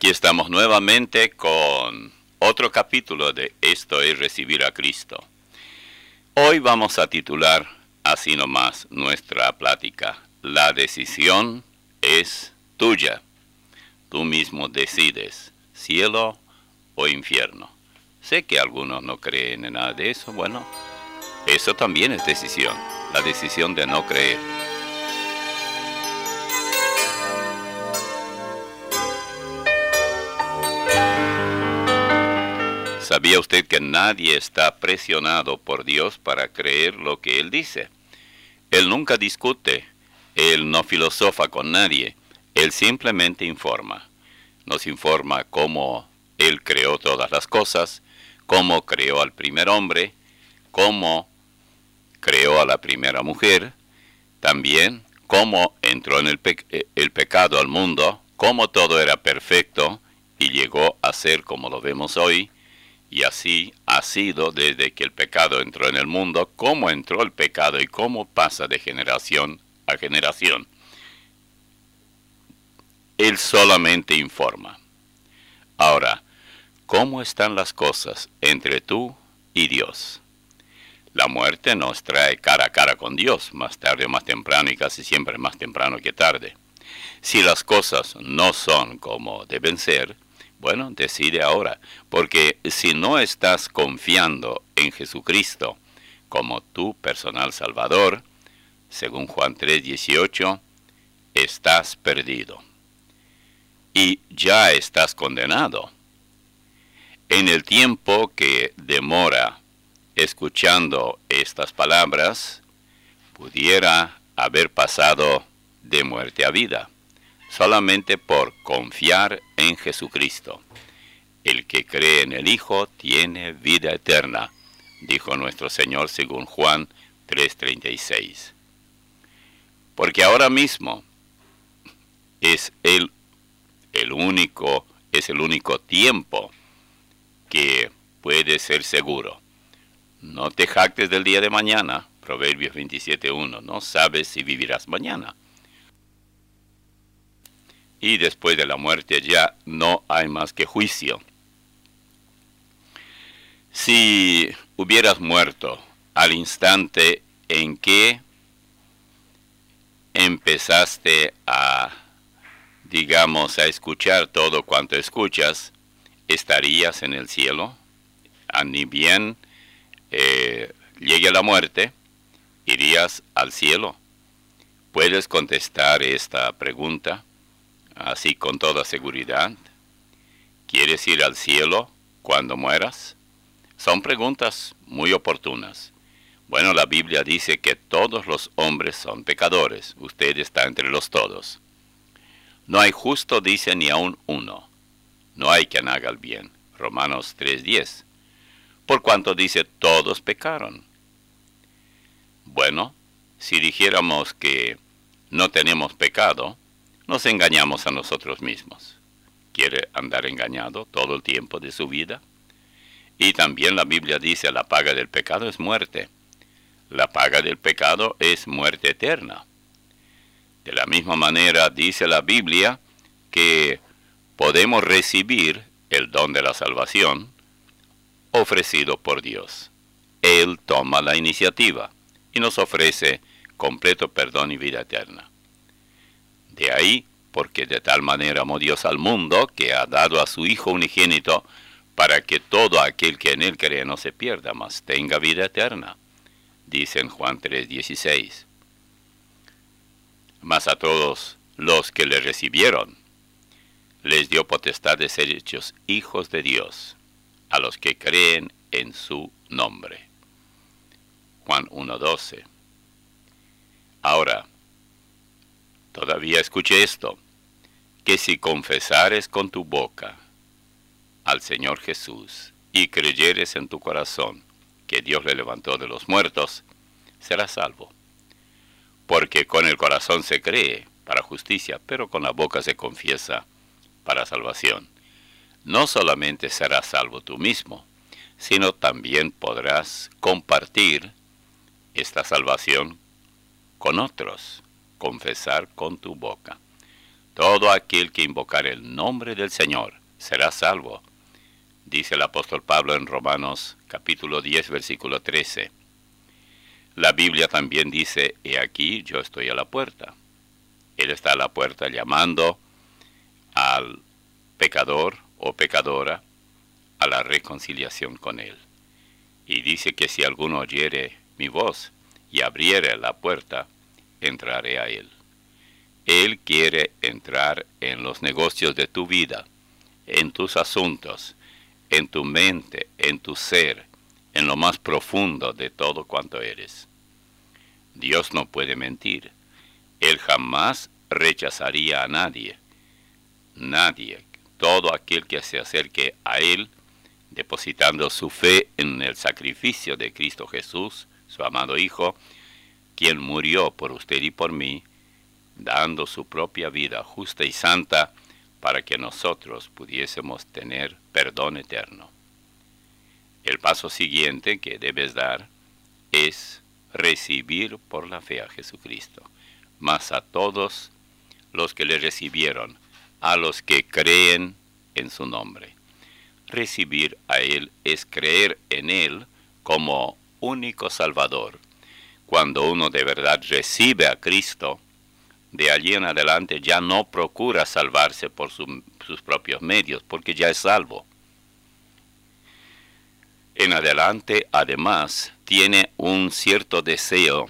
Aquí estamos nuevamente con otro capítulo de Esto es Recibir a Cristo. Hoy vamos a titular así nomás nuestra plática: La decisión es tuya. Tú mismo decides, cielo o infierno. Sé que algunos no creen en nada de eso. Bueno, eso también es decisión. La decisión de no creer. ¿Sabía usted que nadie está presionado por Dios para creer lo que Él dice? Él nunca discute, Él no filosofa con nadie, Él simplemente informa. Nos informa cómo Él creó todas las cosas, cómo creó al primer hombre, cómo creó a la primera mujer, también cómo entró en el pecado al mundo, cómo todo era perfecto y llegó a ser como lo vemos hoy. Y así ha sido desde que el pecado entró en el mundo, cómo entró el pecado y cómo pasa de generación a generación. Él solamente informa. Ahora, ¿cómo están las cosas entre tú y Dios? La muerte nos trae cara a cara con Dios, más tarde o más temprano, y casi siempre más temprano que tarde. Si las cosas no son como deben ser, bueno, decide ahora, porque si no estás confiando en Jesucristo como tu personal Salvador, según Juan 3:18, estás perdido. Y ya estás condenado. En el tiempo que demora escuchando estas palabras, pudiera haber pasado de muerte a vida, solamente por confiar en Jesucristo. El que cree en el Hijo tiene vida eterna, dijo nuestro Señor según Juan 3:36. Porque ahora mismo es el único tiempo que puede ser seguro. No te jactes del día de mañana, Proverbios 27:1, no sabes si vivirás mañana. Y después de la muerte ya no hay más que juicio. Si hubieras muerto al instante en que empezaste a escuchar todo cuanto escuchas, ¿estarías en el cielo? Ni bien llegue la muerte, ¿irías al cielo? ¿Puedes contestar esta pregunta así con toda seguridad? ¿Quieres ir al cielo cuando mueras? Son preguntas muy oportunas. Bueno, la Biblia dice que todos los hombres son pecadores. Usted está entre los todos. No hay justo, dice, ni aun uno. No hay quien haga el bien. Romanos 3:10. Por cuanto dice, todos pecaron. Bueno, si dijéramos que no tenemos pecado, nos engañamos a nosotros mismos. ¿Quiere andar engañado todo el tiempo de su vida? Y también la Biblia dice, la paga del pecado es muerte. La paga del pecado es muerte eterna. De la misma manera dice la Biblia que podemos recibir el don de la salvación ofrecido por Dios. Él toma la iniciativa y nos ofrece completo perdón y vida eterna. De ahí, porque de tal manera amó Dios al mundo, que ha dado a su Hijo unigénito, para que todo aquel que en Él cree no se pierda, mas tenga vida eterna. Dice en Juan 3:16. Mas a todos los que le recibieron, les dio potestad de ser hechos hijos de Dios, a los que creen en su nombre. Juan 1:12. Ahora, todavía escuche esto, que si confesares con tu boca al Señor Jesús y creyeres en tu corazón que Dios le levantó de los muertos, serás salvo. Porque con el corazón se cree para justicia, pero con la boca se confiesa para salvación. No solamente serás salvo tú mismo, sino también podrás compartir esta salvación con otros, confesar con tu boca. Todo aquel que invocar el nombre del Señor será salvo, dice el apóstol Pablo en Romanos capítulo 10, versículo 13. La Biblia también dice, he aquí yo estoy a la puerta. Él está a la puerta llamando al pecador o pecadora a la reconciliación con Él. Y dice que si alguno oyere mi voz y abriere la puerta, entraré a Él. Él quiere entrar en los negocios de tu vida, en tus asuntos, en tu mente, en tu ser, en lo más profundo de todo cuanto eres. Dios no puede mentir. Él jamás rechazaría a nadie. Nadie. Todo aquel que se acerque a Él, depositando su fe en el sacrificio de Cristo Jesús, su amado Hijo, quien murió por usted y por mí, dando su propia vida justa y santa para que nosotros pudiésemos tener perdón eterno. El paso siguiente que debes dar es recibir por la fe a Jesucristo, mas a todos los que le recibieron, a los que creen en su nombre. Recibir a Él es creer en Él como único Salvador. Cuando uno de verdad recibe a Cristo, de allí en adelante ya no procura salvarse por sus propios medios, porque ya es salvo. En adelante, además, tiene un cierto deseo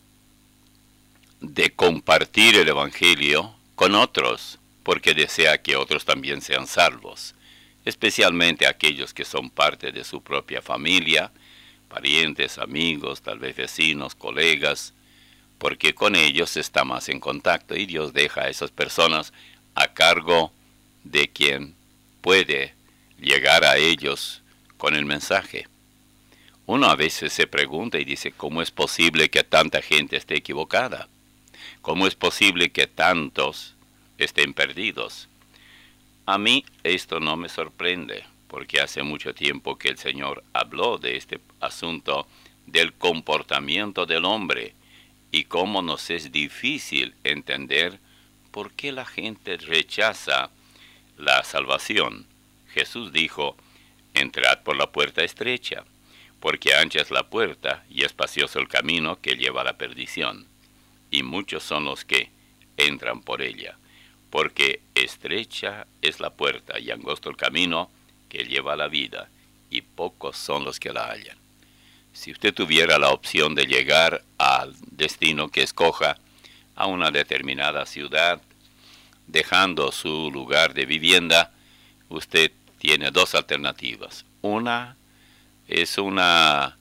de compartir el Evangelio con otros, porque desea que otros también sean salvos, especialmente aquellos que son parte de su propia familia, parientes, amigos, tal vez vecinos, colegas, porque con ellos está más en contacto y Dios deja a esas personas a cargo de quien puede llegar a ellos con el mensaje. Uno a veces se pregunta y dice, ¿cómo es posible que tanta gente esté equivocada? ¿Cómo es posible que tantos estén perdidos? A mí esto no me sorprende, porque hace mucho tiempo que el Señor habló de este asunto del comportamiento del hombre y cómo nos es difícil entender por qué la gente rechaza la salvación. Jesús dijo, entrad por la puerta estrecha, porque ancha es la puerta y espacioso el camino que lleva a la perdición, y muchos son los que entran por ella, porque estrecha es la puerta y angosto el camino que lleva a la vida, y pocos son los que la hallan. Si usted tuviera la opción de llegar al destino que escoja, a una determinada ciudad, dejando su lugar de vivienda, usted tiene dos alternativas. Una es una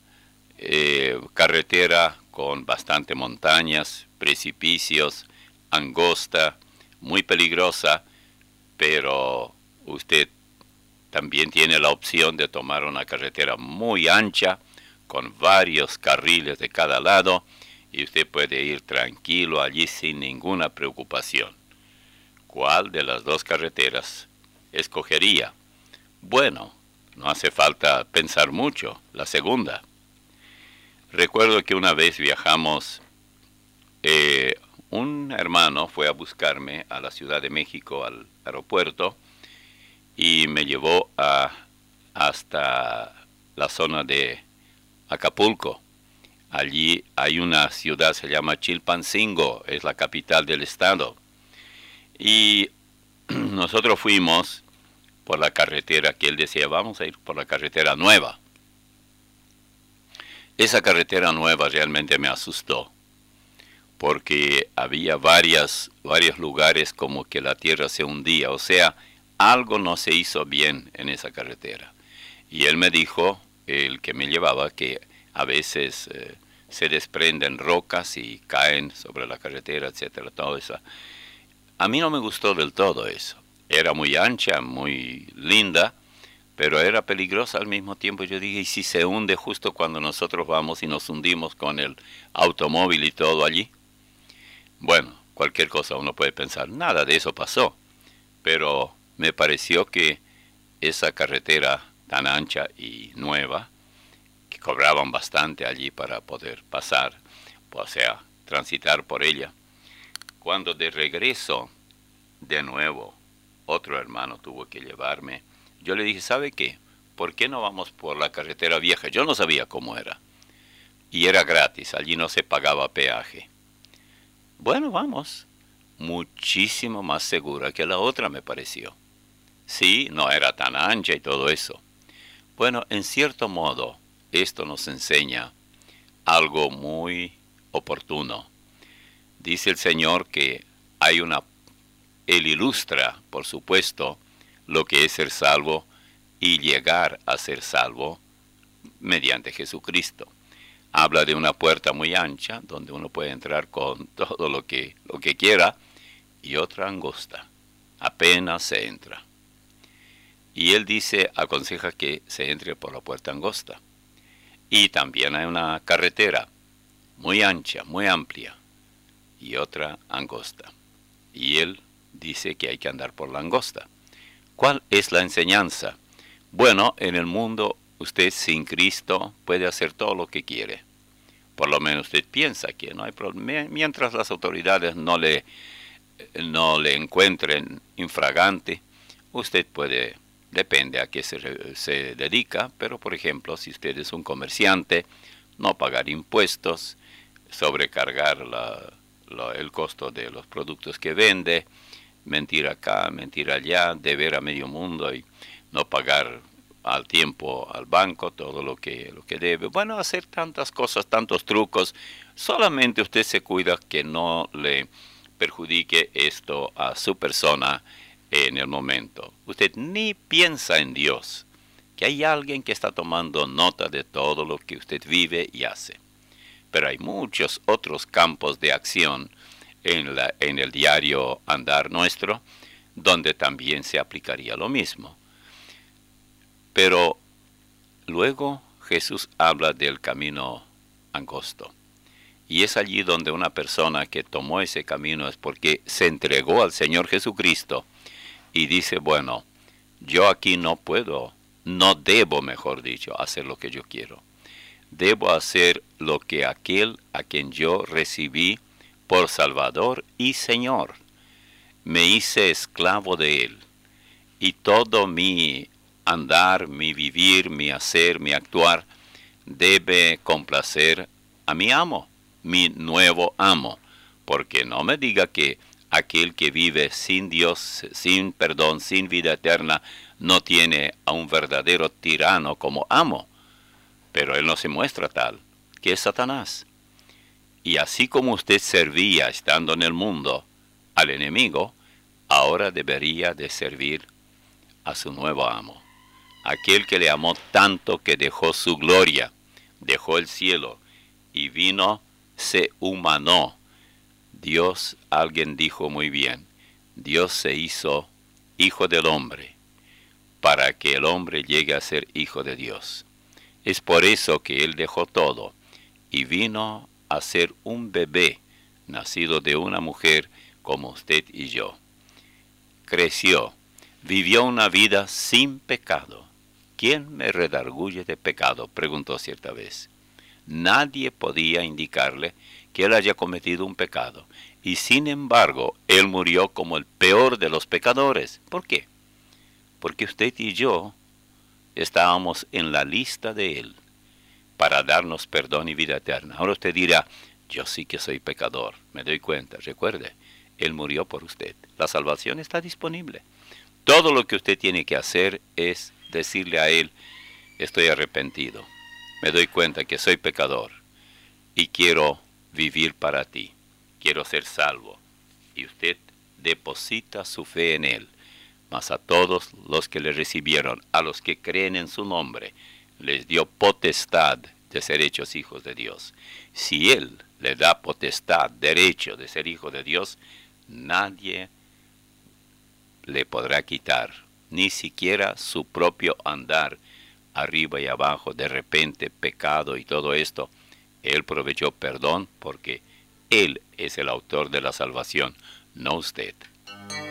carretera con bastante montañas, precipicios, angosta, muy peligrosa, pero usted también tiene la opción de tomar una carretera muy ancha, con varios carriles de cada lado, y usted puede ir tranquilo allí sin ninguna preocupación. ¿Cuál de las dos carreteras escogería? Bueno, no hace falta pensar mucho, la segunda. Recuerdo que una vez viajamos, un hermano fue a buscarme a la Ciudad de México, al aeropuerto, y me llevó hasta la zona de Acapulco. Allí hay una ciudad, se llama Chilpancingo, es la capital del estado. Y nosotros fuimos por la carretera que él decía, vamos a ir por la carretera nueva. Esa carretera nueva realmente me asustó, porque había varios lugares como que la tierra se hundía, o sea, algo no se hizo bien en esa carretera. Y él me dijo, el que me llevaba, que a veces se desprenden rocas y caen sobre la carretera, etcétera, todo eso. A mí no me gustó del todo eso. Era muy ancha, muy linda, pero era peligrosa al mismo tiempo. Yo dije, ¿y si se hunde justo cuando nosotros vamos y nos hundimos con el automóvil y todo allí? Bueno, cualquier cosa uno puede pensar, nada de eso pasó, pero me pareció que esa carretera tan ancha y nueva, que cobraban bastante allí para poder pasar, o sea, transitar por ella. Cuando de regreso de nuevo, otro hermano tuvo que llevarme. Yo le dije, ¿sabe qué? ¿Por qué no vamos por la carretera vieja? Yo no sabía cómo era. Y era gratis, allí no se pagaba peaje. Bueno, vamos. Muchísimo más segura que la otra me pareció. Sí, no era tan ancha y todo eso. Bueno, en cierto modo, esto nos enseña algo muy oportuno. Dice el Señor que hay Él ilustra, por supuesto, lo que es ser salvo y llegar a ser salvo mediante Jesucristo. Habla de una puerta muy ancha donde uno puede entrar con todo lo que quiera y otra angosta. Apenas se entra. Y él aconseja que se entre por la puerta angosta. Y también hay una carretera muy ancha, muy amplia y otra angosta. Y él dice que hay que andar por la angosta. ¿Cuál es la enseñanza? Bueno, en el mundo usted sin Cristo puede hacer todo lo que quiere. Por lo menos usted piensa que no hay problema. Mientras las autoridades no le encuentren infragante, usted puede, depende a qué se dedica, pero por ejemplo, si usted es un comerciante, no pagar impuestos, sobrecargar el costo de los productos que vende, mentir acá, mentir allá, deber a medio mundo y no pagar al tiempo al banco todo lo que debe. Bueno, hacer tantas cosas, tantos trucos. Solamente usted se cuida que no le perjudique esto a su persona en el momento. Usted ni piensa en Dios, que hay alguien que está tomando nota de todo lo que usted vive y hace. Pero hay muchos otros campos de acción en el diario andar nuestro, donde también se aplicaría lo mismo. Pero luego Jesús habla del camino angosto. Y es allí donde una persona que tomó ese camino es porque se entregó al Señor Jesucristo y dice, bueno, yo aquí no debo, mejor dicho, hacer lo que yo quiero. Debo hacer lo que aquel a quien yo recibí por Salvador y Señor. Me hice esclavo de Él. Y todo mi andar, mi vivir, mi hacer, mi actuar, debe complacer a mi amo, mi nuevo amo. Porque no me diga que aquel que vive sin Dios, sin perdón, sin vida eterna, no tiene a un verdadero tirano como amo. Pero él no se muestra tal, que es Satanás. Y así como usted servía estando en el mundo al enemigo, ahora debería de servir a su nuevo amo. Aquel que le amó tanto que dejó su gloria, dejó el cielo y vino, se humanó. Dios, alguien dijo muy bien, Dios se hizo hijo del hombre para que el hombre llegue a ser hijo de Dios. Es por eso que Él dejó todo y vino a ser un bebé nacido de una mujer como usted y yo. Creció, vivió una vida sin pecado. ¿Quién me redarguye de pecado?, preguntó cierta vez. Nadie podía indicarle que él haya cometido un pecado. Y sin embargo, él murió como el peor de los pecadores. ¿Por qué? Porque usted y yo estábamos en la lista de él para darnos perdón y vida eterna. Ahora usted dirá, yo sí que soy pecador, me doy cuenta. Recuerde, él murió por usted. La salvación está disponible. Todo lo que usted tiene que hacer es decirle a él, estoy arrepentido. Me doy cuenta que soy pecador y quiero vivir para ti. Quiero ser salvo. Y usted deposita su fe en él. Mas a todos los que le recibieron, a los que creen en su nombre, les dio potestad de ser hechos hijos de Dios. Si él le da potestad, derecho de ser hijo de Dios, nadie le podrá quitar, ni siquiera su propio andar arriba y abajo, de repente pecado y todo esto. Él proveyó perdón porque Él es el autor de la salvación, no usted.